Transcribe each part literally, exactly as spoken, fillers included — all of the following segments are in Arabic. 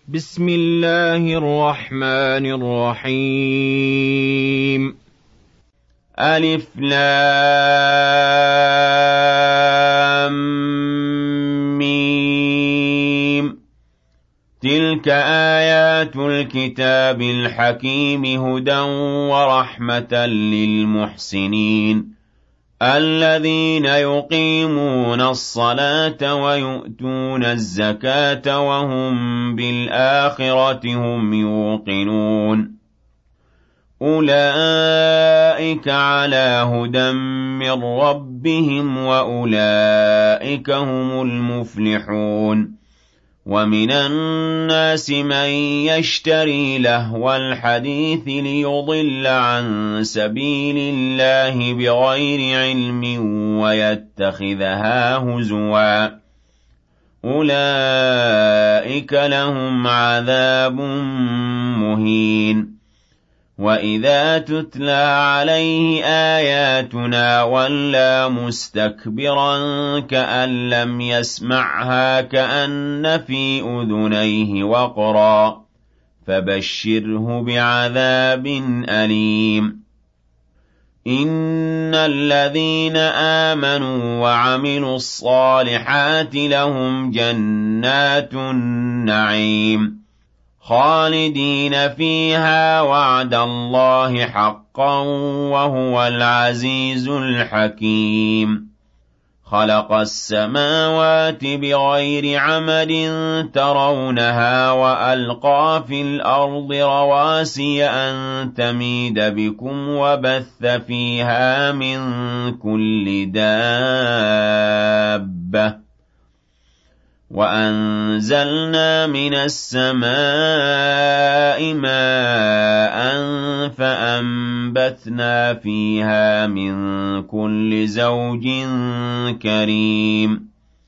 بسم الله الرحمن الرحيم. ألف لام ميم. تلك آيات الكتاب الحكيم هدى ورحمة للمحسنين الذين يقيمون الصلاة ويؤتون الزكاة وهم بالآخرة هم يوقنون أولئك على هدى من ربهم وأولئك هم المفلحون ومن الناس من يشتري لهو الحديث ليضل عن سبيل الله بغير علم ويتخذها هزوا أولئك لهم عذاب مهين وإذا تتلى عليه آياتنا ولى مستكبرا كأن لم يسمعها كأن في أذنيه وقرا فبشره بعذاب أليم إن الذين آمنوا وعملوا الصالحات لهم جنات النعيم خالدين فيها وعد الله حقا وهو العزيز الحكيم خلق السماوات بغير عمد ترونها وألقى في الأرض رواسي أن تميد بكم وبث فيها من كل دابة وأنزلنا من السماء ماء فأنبتنا فيها من كل زوج كريم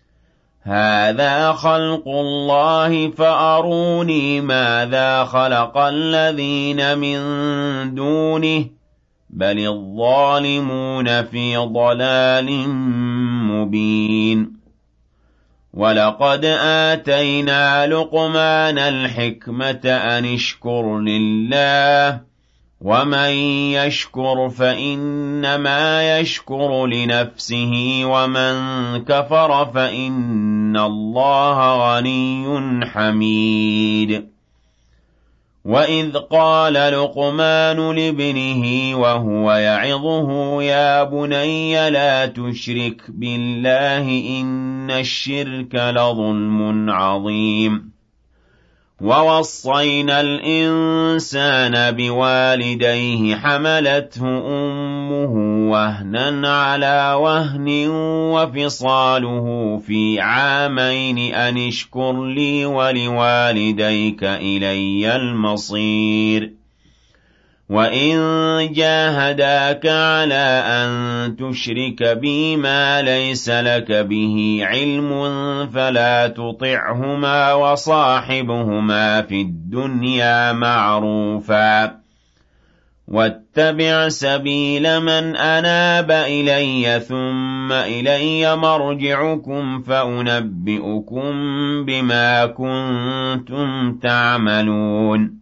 هذا خلق الله فأروني ماذا خلق الذين من دونه بل الظالمون في ضلال مبين وَلَقَدْ آتَيْنَا لُقْمَانَ الْحِكْمَةَ أَنِ اشْكُرْ لِلَّهِ وَمَن يَشْكُرْ فَإِنَّمَا يَشْكُرُ لِنَفْسِهِ وَمَن كَفَرَ فَإِنَّ اللَّهَ غَنِيٌّ حَمِيدٌ وَإِذْ قَالَ لُقْمَانُ لِابْنِهِ وَهُوَ يَعِظُهُ يَا بُنَيَّ لَا تُشْرِكْ بِاللَّهِ إِنَّ الشِّرْكَ لَظُلْمٌ عَظِيمٌ وَوَصَّيْنَا الْإِنسَانَ بِوَالِدَيْهِ حَمَلَتْهُ أُمُّهُ وَهْنًا عَلَىٰ وَهْنٍ وَفِصَالُهُ فِي عَامَيْنِ أَنِ اشْكُرْ لِي وَلِوَالِدَيْكَ إِلَيَّ الْمَصِيرُ وَإِن جَاهَدَاكَ عَلَىٰ أَن تُشْرِكَ بِي مَا لَيْسَ لَكَ بِهِ عِلْمٌ فَلَا تُطِعْهُمَا وَصَاحِبْهُمَا فِي الدُّنْيَا مَعْرُوفًا وَاتَّبِعْ سَبِيلَ مَنْ أَنَابَ إِلَيَّ ثُمَّ إِلَيَّ مَرْجِعُكُمْ فَأُنَبِّئُكُم بِمَا كُنتُمْ تَعْمَلُونَ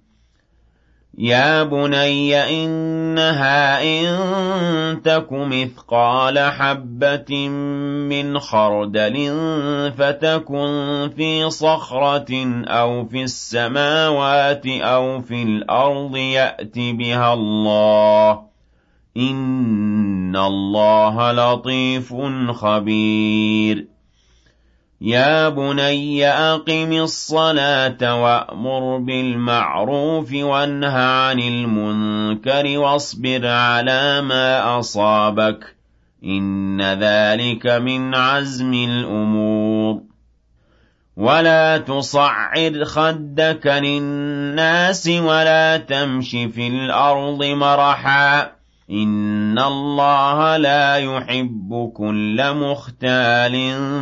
يَا بُنَيَّ إِنَّهَا إِن تَكُ مِثْقَالَ حَبَّةٍ مِّنْ خَرْدَلٍ فَتَكُن فِي صَخْرَةٍ أَوْ فِي السَّمَاوَاتِ أَوْ فِي الْأَرْضِ يَأْتِ بِهَا اللَّهُ ۚ إِنَّ اللَّهَ لَطِيفٌ خَبِيرٌ يَا بُنَيَّ أَقِمِ الصَّلَاةَ وَأْمُرْ بِالْمَعْرُوفِ وَانْهَ عَنِ الْمُنكَرِ وَاصْبِرْ عَلَىٰ مَا أَصَابَكَ ۖ إِنَّ ذَٰلِكَ مِنْ عَزْمِ الْأُمُورِ وَلَا تُصَعِّرْ خَدَّكَ لِلنَّاسِ وَلَا تَمْشِ فِي الْأَرْضِ مَرَحًا ۖ إِنَّ اللَّهَ لَا يُحِبُّ كُلَّ مُخْتَالٍ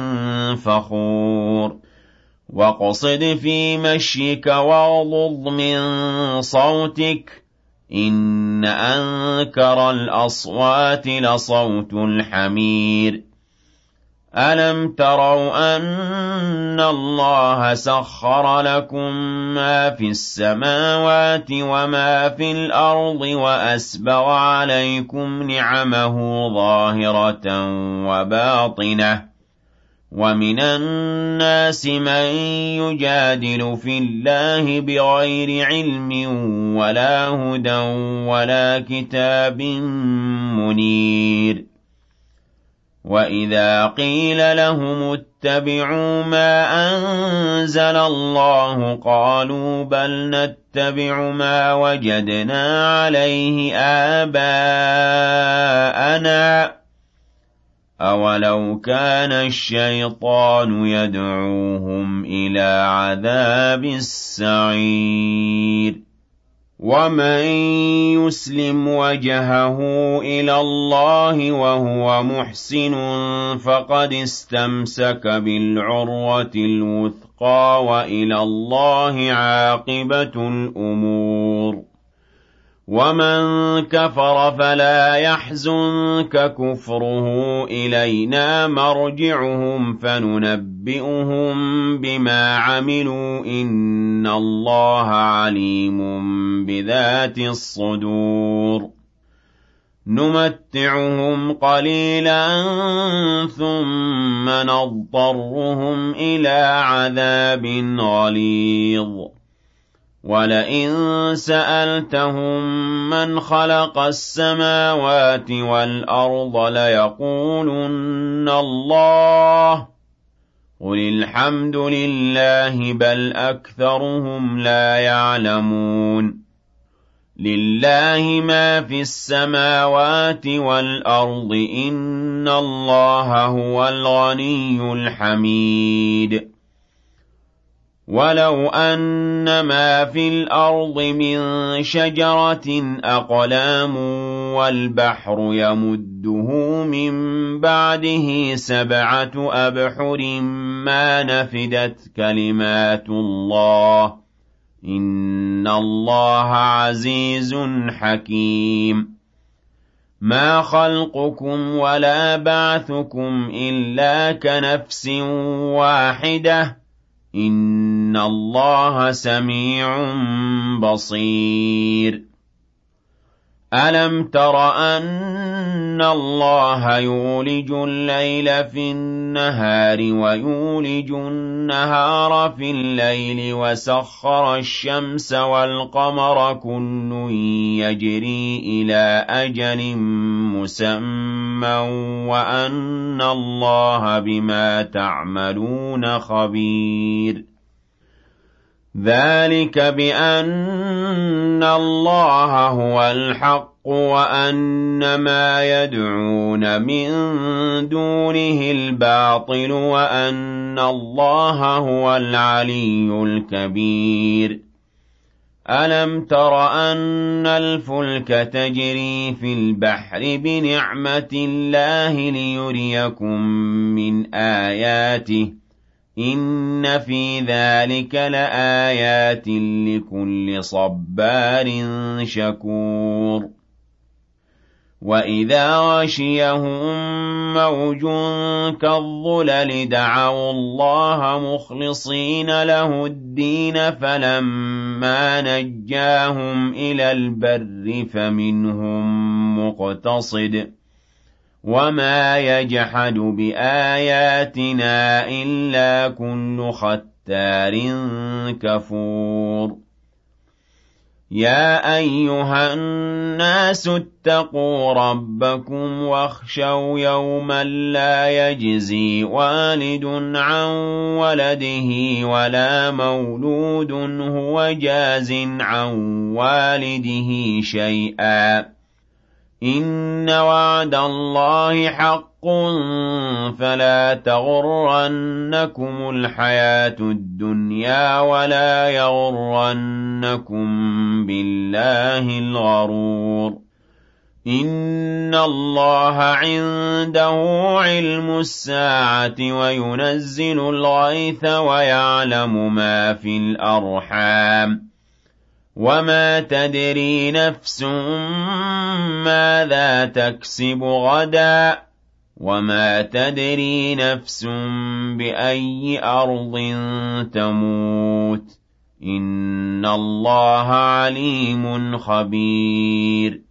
فَخُورٍ وَاقْصِدْ فِي مَشْيِكَ وَاغْضُضْ مِن صَوْتِكَ ۚ إِنَّ أَنكَرَ الْأَصْوَاتِ لَصَوْتُ الْحَمِيرِ أَلَمْ تَرَوْا أَنَّ اللَّهَ سَخَّرَ لَكُم مَّا فِي السَّمَاوَاتِ وَمَا فِي الْأَرْضِ وَأَسْبَغَ عَلَيْكُمْ نِعَمَهُ ظَاهِرَةً وَبَاطِنَةً ۗ وَمِنَ النَّاسِ مَن يُجَادِلُ فِي اللَّهِ بِغَيْرِ عِلْمٍ وَلَا هُدًى وَلَا كِتَابٍ مُّنِيرٍ. وَإِذَا قِيلَ لَهُمُ اتَّبِعُوا مَا أَنزَلَ اللَّهُ قَالُوا بَلْ نَتَّبِعُ مَا وَجَدْنَا عَلَيْهِ آبَاءَنَا ۚ أَوَلَوْ كَانَ الشَّيْطَانُ يَدْعُوهُمْ إِلَىٰ عَذَابِ السَّعِيرِ. وَمَن يُسْلِمْ وَجْهَهُ إِلَى اللَّهِ وَهُوَ مُحْسِنٌ فَقَدِ اسْتَمْسَكَ بِالْعُرْوَةِ الْوُثْقَىٰ ۗ وَإِلَى اللَّهِ عَاقِبَةُ الْأُمُورِ. وَمَن كَفَرَ فَلَا يَحْزُنكَ كُفْرُهُ ۖ إِلَيْنَا مَرْجِعُهُمْ فَنُنَبِّئُهُم بِمَا عَمِلُوا ۚ إِنَّ اللَّهَ عَلِيمٌ بِذَاتِ الصُّدُورِ. نُمَتِّعُهُمْ قَلِيلًا ثُمَّ نَضْطَرُّهُمْ إِلَىٰ عَذَابٍ غَلِيظٍ. وَلَئِن سَأَلْتَهُم مَّنْ خَلَقَ السَّمَاوَاتِ وَالْأَرْضَ لَيَقُولُنَّ اللَّهُ ۚ قُلِ الْحَمْدُ لِلَّهِ بَلْ أَكْثَرُهُمْ لَا يَعْلَمُونَ. لِلَّهِ مَا فِي السَّمَاوَاتِ وَالْأَرْضِ ۚ إِنَّ اللَّهَ هُوَ الْغَنِيُّ الْحَمِيدُ. وَلَوْ أَنَّ مَا فِي الْأَرْضِ مِن شَجَرَةٍ أَقْلَامٌ وَالْبَحْرُ يَمُدُّهُ مِن بَعْدِهِ سَبْعَةُ أَبْحُرٍ مَّا نَفِدَتْ كَلِمَاتُ اللَّهِ ۗ إِنَّ اللَّهَ عَزِيزٌ حَكِيمٌ. مَا خَلْقُكُمْ وَلَا بَعْثُكُمْ إِلَّا كَنَفْسٍ وَاحِدَةٍ ۗ إِنَّ اللَّهَ سَمِيعٌ بَصِيرٌ. أَلَمْ تَرَ أَنَّ اللَّهَ يُولِجُ اللَّيْلَ فِي النَّهَارِ وَيُولِجُ النَّهَارَ فِي اللَّيْلِ وَسَخَّرَ الشَّمْسَ وَالْقَمَرَ كُلٌّ يَجْرِي إِلَىٰ أَجَلٍ مُّسَمًّى وَأَنَّ اللَّهَ بِمَا تَعْمَلُونَ خَبِيرٌ. ذَٰلِكَ بِأَنَّ اللَّهَ هُوَ الْحَقُّ وَأَنَّ مَا يَدْعُونَ مِن دُونِهِ الْبَاطِلُ وَأَنَّ اللَّهَ هُوَ الْعَلِيُّ الْكَبِيرُ. أَلَمْ تَرَ أَنَّ الْفُلْكَ تَجْرِي فِي الْبَحْرِ بِنِعْمَتِ اللَّهِ لِيُرِيَكُم مِّنْ آيَاتِهِ ۚ إِنَّ فِي ذَٰلِكَ لَآيَاتٍ لِّكُلِّ صَبَّارٍ شَكُورٍ. وَإِذَا غَشِيَهُم مَّوْجٌ كَالظُّلَلِ دَعَوُا اللَّهَ مُخْلِصِينَ لَهُ الدِّينَ فَلَمَّا نَجَّاهُمْ إِلَى الْبَرِّ فَمِنْهُم مُّقْتَصِدٌ ۚ وَمَا يَجْحَدُ بِآيَاتِنَا إِلَّا كُلُّ خَتَّارٍ كَفُورٍ. يَا أَيُّهَا النَّاسُ اتَّقُوا رَبَّكُمْ وَاخْشَوْا يَوْمًا لَّا يَجْزِي وَالِدٌ عَن وَلَدِهِ وَلَا مَوْلُودٌ هُوَ جَازٍ عَن وَالِدِهِ شَيْئًا ۚ إِنَّ وَعْدَ اللَّهِ حَقٌّ فَلَا تَغُرَّنَّكُمُ الْحَيَاةُ الدُّنْيَا وَلَا يَغُرَّنَّكُم بِاللَّهِ الْغَرُورُ. إِنَّ اللَّهَ عِندَهُ عِلْمُ السَّاعَةِ وَيُنَزِّلُ الْغَيْثَ وَيَعْلَمُ مَا فِي الْأَرْحَامِ ۖ وَمَا تَدْرِي نَفْسٌ مَّاذَا تَكْسِبُ غَدًا ۖ وَمَا تَدْرِي نَفْسٌ بِأَيِّ أَرْضٍ تَمُوتُ ۚ إِنَّ اللَّهَ عَلِيمٌ خَبِيرٌ